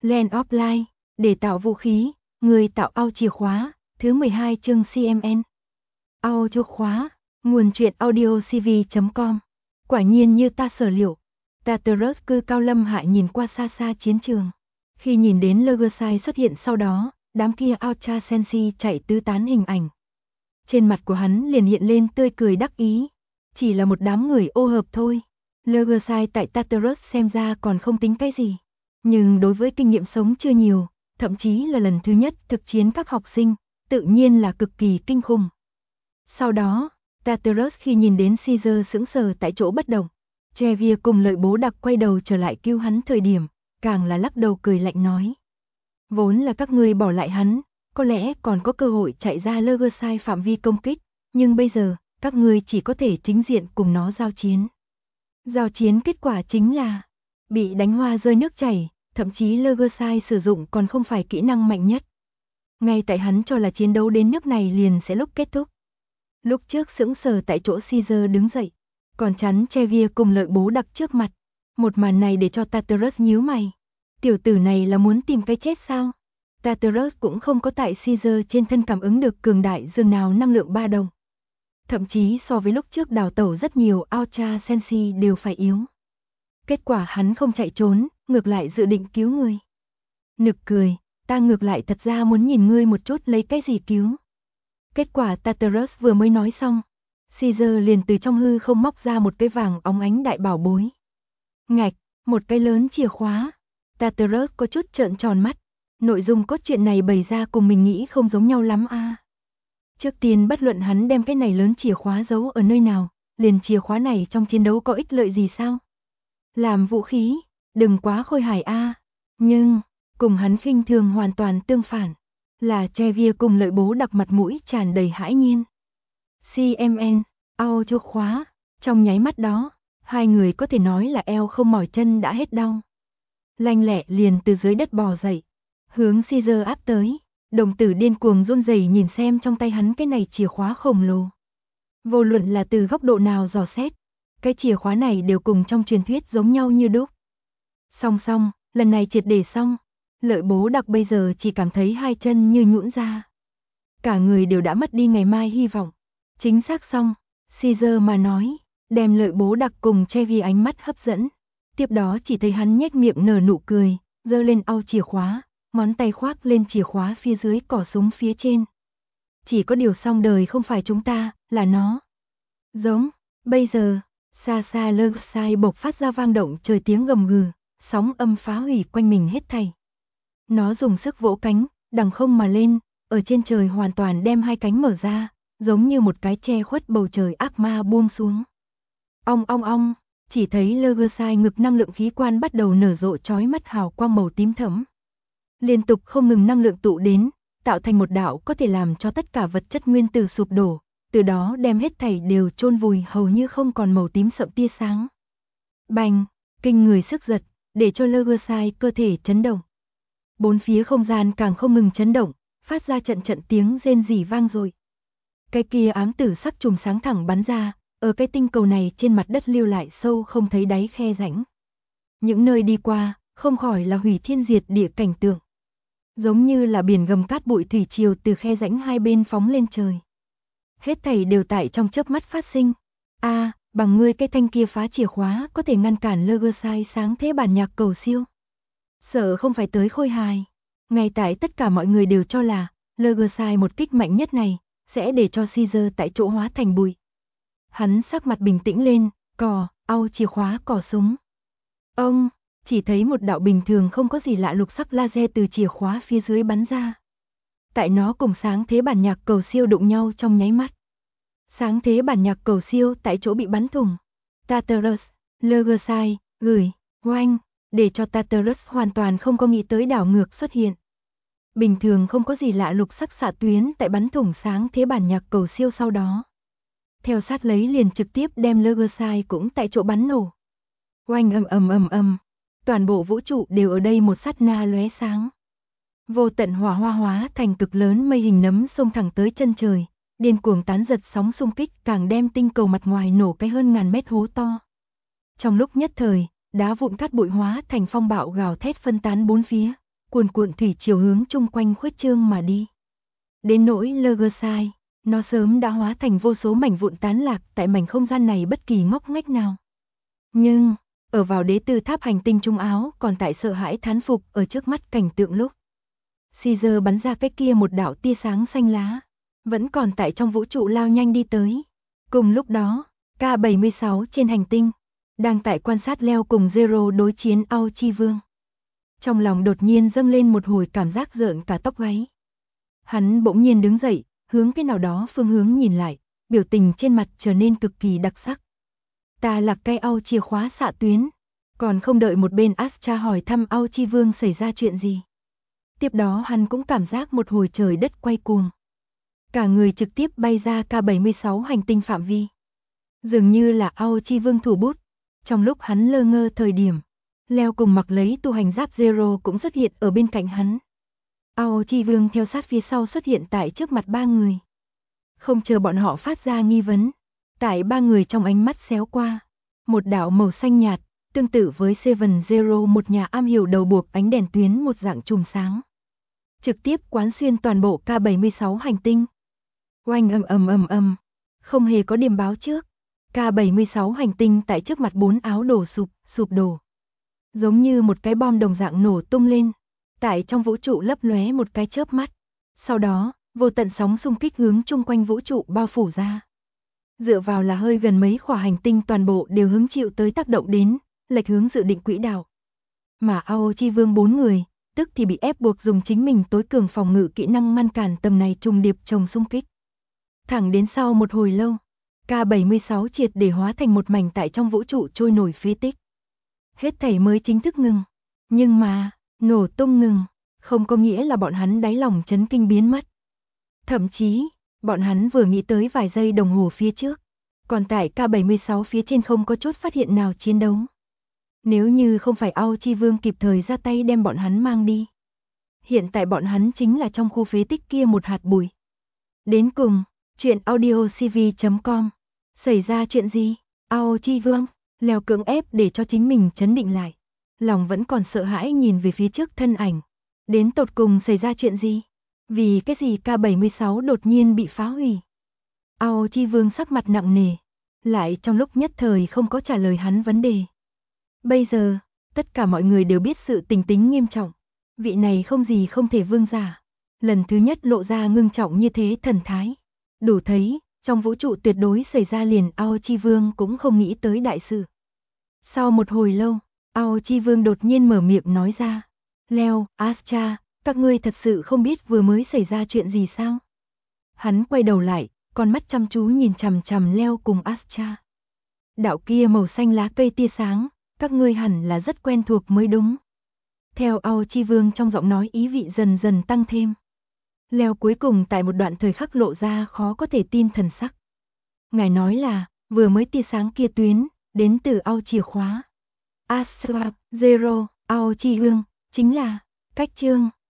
Land of Light, để tạo vũ khí, người tạo ao chìa khóa, thứ 12 chương CMN. Ao chìa khóa, nguồn truyện audiocv.com. Quả nhiên như ta sở liệu, Tartarus cư cao lâm hạ nhìn qua xa xa chiến trường. Khi nhìn đến Legoshi xuất hiện sau đó, đám kia Ultra Senshi chạy tứ tán hình ảnh. Trên mặt của hắn liền hiện lên tươi cười đắc ý. Chỉ là một đám người ô hợp thôi. Legoshi tại Tartarus xem ra còn không tính cái gì. Nhưng đối với kinh nghiệm sống chưa nhiều, thậm chí là lần thứ nhất thực chiến các học sinh, tự nhiên là cực kỳ kinh khủng. Sau đó, Tartarus khi nhìn đến Caesar sững sờ tại chỗ bất động, Javier cùng Lợi Bố Đặc quay đầu trở lại cứu hắn thời điểm, càng là lắc đầu cười lạnh nói. Vốn là các ngươi bỏ lại hắn, có lẽ còn có cơ hội chạy ra Legoshi phạm vi công kích, nhưng bây giờ, các ngươi chỉ có thể chính diện cùng nó giao chiến. Giao chiến kết quả chính là bị đánh hoa rơi nước chảy, thậm chí Legoshi sử dụng còn không phải kỹ năng mạnh nhất. Ngay tại hắn cho là chiến đấu đến nước này liền sẽ lúc kết thúc. Lúc trước sững sờ tại chỗ Caesar đứng dậy, còn chắn Javier cùng Lợi Bố Đặc trước mặt. Một màn này để cho Tartarus nhíu mày. Tiểu tử này là muốn tìm cái chết sao? Tartarus cũng không có tại Caesar trên thân cảm ứng được cường đại dường nào năng lượng ba đồng. Thậm chí so với lúc trước đào tẩu rất nhiều Ultra Senshi đều phải yếu. Kết quả hắn không chạy trốn, ngược lại dự định cứu người. Nực cười, ta ngược lại thật ra muốn nhìn ngươi một chút lấy cái gì cứu. Kết quả Tartarus vừa mới nói xong, Caesar liền từ trong hư không móc ra một cái vàng óng ánh đại bảo bối. Ngạch, một cái lớn chìa khóa. Tartarus có chút trợn tròn mắt, nội dung cốt truyện này bày ra cùng mình nghĩ không giống nhau lắm a. Trước tiên bất luận hắn đem cái này lớn chìa khóa giấu ở nơi nào, liền chìa khóa này trong chiến đấu có ích lợi gì sao? Làm vũ khí, đừng quá khôi hài a. Nhưng, cùng hắn khinh thường hoàn toàn tương phản, là Javier cùng Lợi Bố Đặc mặt mũi tràn đầy hãi nhiên. CMN, ao chìa khóa, trong nháy mắt đó, hai người có thể nói là eo không mỏi chân đã hết đau. Lanh lẹ liền từ dưới đất bò dậy, hướng Caesar áp tới, đồng tử điên cuồng run rẩy nhìn xem trong tay hắn cái này chìa khóa khổng lồ. Vô luận là từ góc độ nào dò xét, cái chìa khóa này đều cùng trong truyền thuyết giống nhau như đúc. Song song, lần này triệt để xong, Lợi Bố Đặc bây giờ chỉ cảm thấy hai chân như nhũn ra. Cả người đều đã mất đi ngày mai hy vọng. Chính xác xong, Caesar mà nói, đem Lợi Bố Đặc cùng Javier ánh mắt hấp dẫn. Tiếp đó chỉ thấy hắn nhếch miệng nở nụ cười, giơ lên ao chìa khóa, ngón tay khoác lên chìa khóa phía dưới cỏ súng phía trên. Chỉ có điều xong đời không phải chúng ta, là nó. Giống, bây giờ, xa xa Legoshi bộc phát ra vang động trời tiếng gầm gừ, sóng âm phá hủy quanh mình hết thảy. Nó dùng sức vỗ cánh, đằng không mà lên, ở trên trời hoàn toàn đem hai cánh mở ra, giống như một cái che khuất bầu trời ác ma buông xuống. Ong ong ong, chỉ thấy Legoshi ngực năng lượng khí quan bắt đầu nở rộ chói mắt hào quang màu tím thẫm. Liên tục không ngừng năng lượng tụ đến, tạo thành một đạo có thể làm cho tất cả vật chất nguyên tử sụp đổ, từ đó đem hết thảy đều chôn vùi hầu như không còn màu tím sậm tia sáng. Bành, kinh người sức giật, để cho Legoshi cơ thể chấn động. Bốn phía không gian càng không ngừng chấn động, phát ra trận trận tiếng rên rỉ vang dội. Cái kia ám tử sắc chùm sáng thẳng bắn ra, ở cái tinh cầu này trên mặt đất lưu lại sâu không thấy đáy khe rãnh. Những nơi đi qua, không khỏi là hủy thiên diệt địa cảnh tượng. Giống như là biển gầm cát bụi thủy triều từ khe rãnh hai bên phóng lên trời. Hết thảy đều tại trong chớp mắt phát sinh. Bằng ngươi cái thanh kia phá chìa khóa có thể ngăn cản Legoshi sáng thế bản nhạc cầu siêu. Sợ không phải tới khôi hài. Ngay tại tất cả mọi người đều cho là Legoshi một kích mạnh nhất này sẽ để cho Caesar tại chỗ hóa thành bụi. Hắn sắc mặt bình tĩnh lên, ao chìa khóa cò súng. Ông chỉ thấy một đạo bình thường không có gì lạ lục sắc laser từ chìa khóa phía dưới bắn ra. Tại nó cùng sáng thế bản nhạc cầu siêu đụng nhau trong nháy mắt. Sáng thế bản nhạc cầu siêu tại chỗ bị bắn thủng. Tartarus, Legoshi, gửi, oanh, để cho Tartarus hoàn toàn không có nghĩ tới đảo ngược xuất hiện. Bình thường không có gì lạ lục sắc xạ tuyến tại bắn thủng sáng thế bản nhạc cầu siêu sau đó. Theo sát lấy liền trực tiếp đem Legoshi cũng tại chỗ bắn nổ. Oanh ầm, toàn bộ vũ trụ đều ở đây một sát na lóe sáng. Vô tận hỏa hoa hóa thành cực lớn mây hình nấm xông thẳng tới chân trời, điên cuồng tán giật sóng xung kích càng đem tinh cầu mặt ngoài nổ cái hơn ngàn mét hố to. Trong lúc nhất thời, đá vụn cát bụi hóa thành phong bạo gào thét phân tán bốn phía, cuồn cuộn thủy chiều hướng chung quanh khuếch trương mà đi. Đến nỗi Legerside, nó sớm đã hóa thành vô số mảnh vụn tán lạc tại mảnh không gian này bất kỳ ngóc ngách nào. Nhưng, ở vào đế từ tháp hành tinh Trung Áo còn tại sợ hãi thán phục ở trước mắt cảnh tượng lúc Caesar bắn ra cái kia một đạo tia sáng xanh lá, vẫn còn tại trong vũ trụ lao nhanh đi tới. Cùng lúc đó, K-76 trên hành tinh, đang tại quan sát Leo cùng Zero đối chiến Ao Chi Vương. Trong lòng đột nhiên dâng lên một hồi cảm giác rợn cả tóc gáy. Hắn bỗng nhiên đứng dậy, hướng cái nào đó phương hướng nhìn lại, biểu tình trên mặt trở nên cực kỳ đặc sắc. Ta là cây Ao chìa khóa xạ tuyến, còn không đợi một bên Astra hỏi thăm Ao Chi Vương xảy ra chuyện gì. Tiếp đó hắn cũng cảm giác một hồi trời đất quay cuồng. Cả người trực tiếp bay ra K-76 hành tinh phạm vi. Dường như là Ao Chi Vương thủ bút. Trong lúc hắn lơ ngơ thời điểm, Leo cùng mặc lấy tu hành giáp Zero cũng xuất hiện ở bên cạnh hắn. Ao Chi Vương theo sát phía sau xuất hiện tại trước mặt ba người. Không chờ bọn họ phát ra nghi vấn, tại ba người trong ánh mắt xéo qua, một đạo màu xanh nhạt, tương tự với Seven Zero, một nhà am hiểu đầu buộc ánh đèn tuyến một dạng chùm sáng. Trực tiếp quán xuyên toàn bộ K-76 hành tinh. Oanh ầm, không hề có điểm báo trước. K-76 hành tinh tại trước mặt bốn áo đổ sụp đổ. Giống như một cái bom đồng dạng nổ tung lên, tại trong vũ trụ lấp lóe một cái chớp mắt. Sau đó, vô tận sóng xung kích hướng chung quanh vũ trụ bao phủ ra. Dựa vào là hơi gần mấy khỏa hành tinh toàn bộ đều hứng chịu tới tác động đến, lệch hướng dự định quỹ đạo. Mà Ao Chi Vương 4 người, tức thì bị ép buộc dùng chính mình tối cường phòng ngự kỹ năng ngăn cản tầm này trùng điệp chồng xung kích. Thẳng đến sau một hồi lâu, K-76 triệt để hóa thành một mảnh tại trong vũ trụ trôi nổi phế tích. Hết thảy mới chính thức ngừng. Nhưng mà, nổ tung ngừng, không có nghĩa là bọn hắn đáy lòng chấn kinh biến mất. Thậm chí, bọn hắn vừa nghĩ tới vài giây đồng hồ phía trước, còn tại K-76 phía trên không có chốt phát hiện nào chiến đấu. Nếu như không phải Ao Chi Vương kịp thời ra tay đem bọn hắn mang đi, hiện tại bọn hắn chính là trong khu phế tích kia một hạt bụi. Đến cùng, chuyện audiocv.com. Xảy ra chuyện gì? Ao Chi Vương, Leo cưỡng ép để cho chính mình trấn định lại. Lòng vẫn còn sợ hãi nhìn về phía trước thân ảnh. Đến tột cùng xảy ra chuyện gì? Vì cái gì K-76 đột nhiên bị phá hủy? Ao Chi Vương sắc mặt nặng nề, lại trong lúc nhất thời không có trả lời hắn vấn đề. Bây giờ, tất cả mọi người đều biết sự tình tính nghiêm trọng. Vị này không gì không thể vương giả, lần thứ nhất lộ ra ngưng trọng như thế thần thái. Đủ thấy, trong vũ trụ tuyệt đối xảy ra liền Ao Chi Vương cũng không nghĩ tới đại sự. Sau một hồi lâu, Ao Chi Vương đột nhiên mở miệng nói ra. Leo, Astra, các ngươi thật sự không biết vừa mới xảy ra chuyện gì sao? Hắn quay đầu lại, con mắt chăm chú nhìn chằm chằm Leo cùng Astra. Đạo kia màu xanh lá cây tia sáng, các ngươi hẳn là rất quen thuộc mới đúng. Theo Ao Chi Vương trong giọng nói ý vị dần dần tăng thêm. Leo cuối cùng tại một đoạn thời khắc lộ ra khó có thể tin thần sắc. Ngài nói là, vừa mới tia sáng kia tuyến, đến từ Ao chìa khóa. Astra, Zero, Ao Chi Vương, chính là cách chương